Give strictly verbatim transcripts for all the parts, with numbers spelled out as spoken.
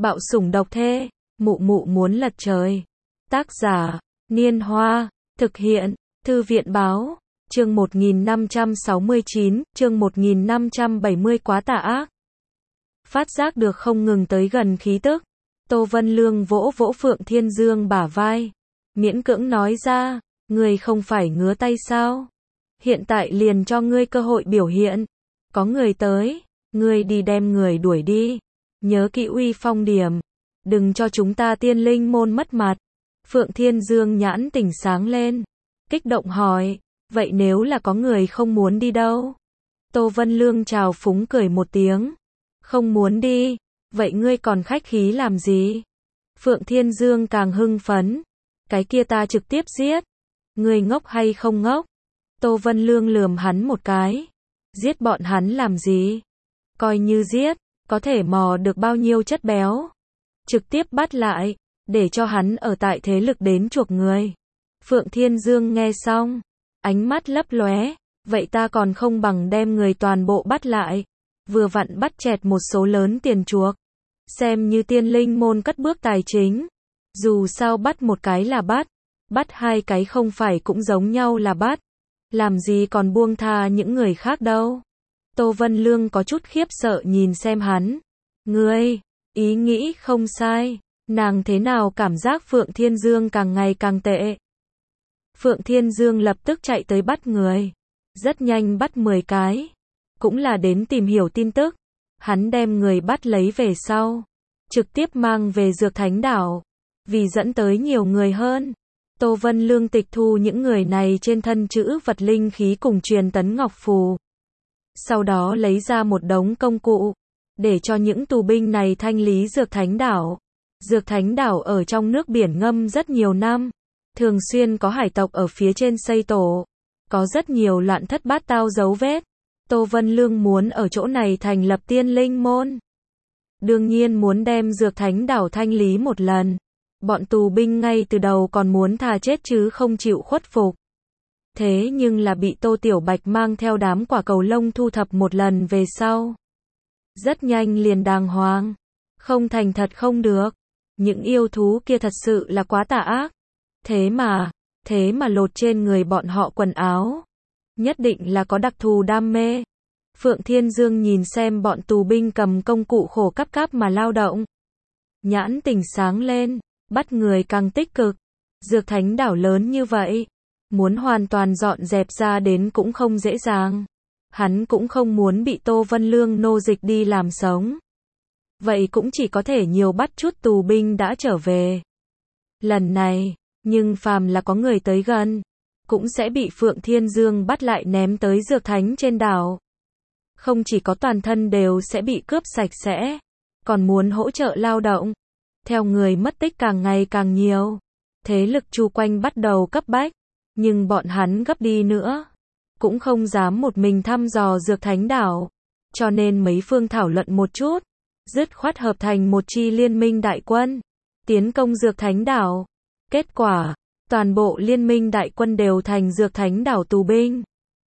Bạo sủng độc thê, mụ mụ muốn lật trời. Tác giả, Niên Hoa, thực hiện, Thư viện Báo, chương một nghìn năm trăm sáu mươi chín, chương một nghìn năm trăm bảy mươi quá tà ác. Phát giác được không ngừng tới gần khí tức, Tô Vân Lương vỗ vỗ Phượng Thiên Dương bả vai, miễn cưỡng nói ra, ngươi không phải ngứa tay sao? Hiện tại liền cho ngươi cơ hội biểu hiện. Có người tới, ngươi đi đem người đuổi đi. Nhớ kỹ uy phong điểm, đừng cho chúng ta Tiên Linh môn mất mặt. Phượng Thiên Dương nhãn tỉnh sáng lên, kích động hỏi, vậy nếu là có người không muốn đi đâu? Tô Vân Lương chào phúng cười một tiếng, không muốn đi, vậy ngươi còn khách khí làm gì? Phượng Thiên Dương càng hưng phấn, cái kia ta trực tiếp giết. Ngươi ngốc hay không ngốc? Tô Vân Lương lườm hắn một cái, giết bọn hắn làm gì? Coi như giết, có thể mò được bao nhiêu chất béo? Trực tiếp bắt lại, để cho hắn ở tại thế lực đến chuộc người. Phượng Thiên Dương nghe xong, ánh mắt lấp lóe, vậy ta còn không bằng đem người toàn bộ bắt lại, vừa vặn bắt chẹt một số lớn tiền chuộc, xem như Tiên Linh môn cất bước tài chính. Dù sao bắt một cái là bắt, bắt hai cái không phải cũng giống nhau là bắt, làm gì còn buông tha những người khác đâu. Tô Vân Lương có chút khiếp sợ nhìn xem hắn, ngươi, ý nghĩ không sai, nàng thế nào cảm giác Phượng Thiên Dương càng ngày càng tệ. Phượng Thiên Dương lập tức chạy tới bắt người, rất nhanh bắt mười cái, cũng là đến tìm hiểu tin tức. Hắn đem người bắt lấy về sau, trực tiếp mang về Dược Thánh Đảo, vì dẫn tới nhiều người hơn. Tô Vân Lương tịch thu những người này trên thân chữ vật linh khí cùng truyền tấn ngọc phù. Sau đó lấy ra một đống công cụ, để cho những tù binh này thanh lý Dược Thánh Đảo. Dược Thánh Đảo ở trong nước biển ngâm rất nhiều năm, thường xuyên có hải tộc ở phía trên xây tổ, có rất nhiều loạn thất bát tao dấu vết. Tô Vân Lương muốn ở chỗ này thành lập Tiên Linh môn, đương nhiên muốn đem Dược Thánh Đảo thanh lý một lần. Bọn tù binh ngay từ đầu còn muốn thà chết chứ không chịu khuất phục. Thế nhưng là bị Tô Tiểu Bạch mang theo đám quả cầu lông thu thập một lần về sau, rất nhanh liền đàng hoàng, không thành thật không được. Những yêu thú kia thật sự là quá tà ác. Thế mà, thế mà lột trên người bọn họ quần áo, nhất định là có đặc thù đam mê. Phượng Thiên Dương nhìn xem bọn tù binh cầm công cụ khổ cắp cáp mà lao động, nhãn tỉnh sáng lên, bắt người càng tích cực. Dược Thánh Đảo lớn như vậy, muốn hoàn toàn dọn dẹp ra đến cũng không dễ dàng. Hắn cũng không muốn bị Tô Vân Lương nô dịch đi làm sống. Vậy cũng chỉ có thể nhiều bắt chút tù binh đã trở về. Lần này, nhưng phàm là có người tới gần, cũng sẽ bị Phượng Thiên Dương bắt lại ném tới Dược Thánh trên đảo. Không chỉ có toàn thân đều sẽ bị cướp sạch sẽ, còn muốn hỗ trợ lao động. Theo người mất tích càng ngày càng nhiều, thế lực chu quanh bắt đầu cấp bách, nhưng bọn hắn gấp đi nữa, cũng không dám một mình thăm dò Dược Thánh Đảo, cho nên mấy phương thảo luận một chút, dứt khoát hợp thành một chi liên minh đại quân, tiến công Dược Thánh Đảo. Kết quả, toàn bộ liên minh đại quân đều thành Dược Thánh Đảo tù binh,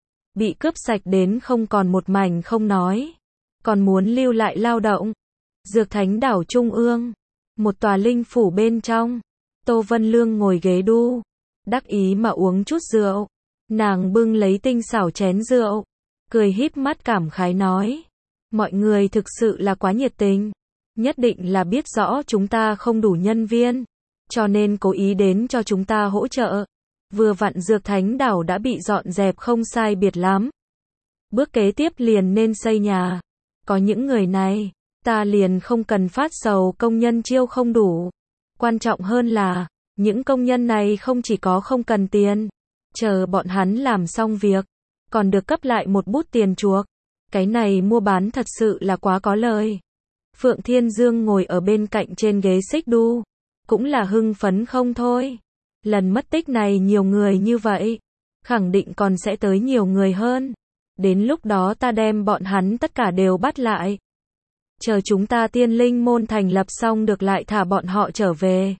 bị cướp sạch đến không còn một mảnh không nói, còn muốn lưu lại lao động. Dược Thánh Đảo trung ương, một tòa linh phủ bên trong, Tô Vân Lương ngồi ghế đu, đắc ý mà uống chút rượu. Nàng bưng lấy tinh xảo chén rượu, cười híp mắt cảm khái nói, mọi người thực sự là quá nhiệt tình, nhất định là biết rõ chúng ta không đủ nhân viên, cho nên cố ý đến cho chúng ta hỗ trợ. Vừa vặn Dược Thánh Đảo đã bị dọn dẹp không sai biệt lắm, bước kế tiếp liền nên xây nhà. Có những người này, ta liền không cần phát sầu công nhân chiêu không đủ. Quan trọng hơn là, những công nhân này không chỉ có không cần tiền, chờ bọn hắn làm xong việc, còn được cấp lại một bút tiền chuộc. Cái này mua bán thật sự là quá có lời. Phượng Thiên Dương ngồi ở bên cạnh trên ghế xích đu, cũng là hưng phấn không thôi. Lần mất tích này nhiều người như vậy, khẳng định còn sẽ tới nhiều người hơn. Đến lúc đó ta đem bọn hắn tất cả đều bắt lại. Chờ chúng ta Tiên Linh môn thành lập xong được lại thả bọn họ trở về.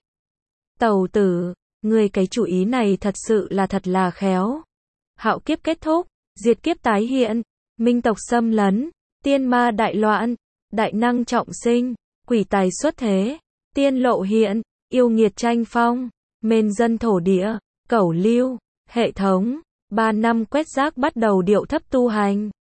Tẩu tử, ngươi cái chủ ý này thật sự là thật là khéo. Hạo kiếp kết thúc, diệt kiếp tái hiện, minh tộc xâm lấn, tiên ma đại loạn, đại năng trọng sinh, quỷ tài xuất thế, tiên lộ hiện, yêu nghiệt tranh phong, mên dân thổ địa, cẩu lưu, hệ thống, ba năm quét rác bắt đầu điệu thấp tu hành.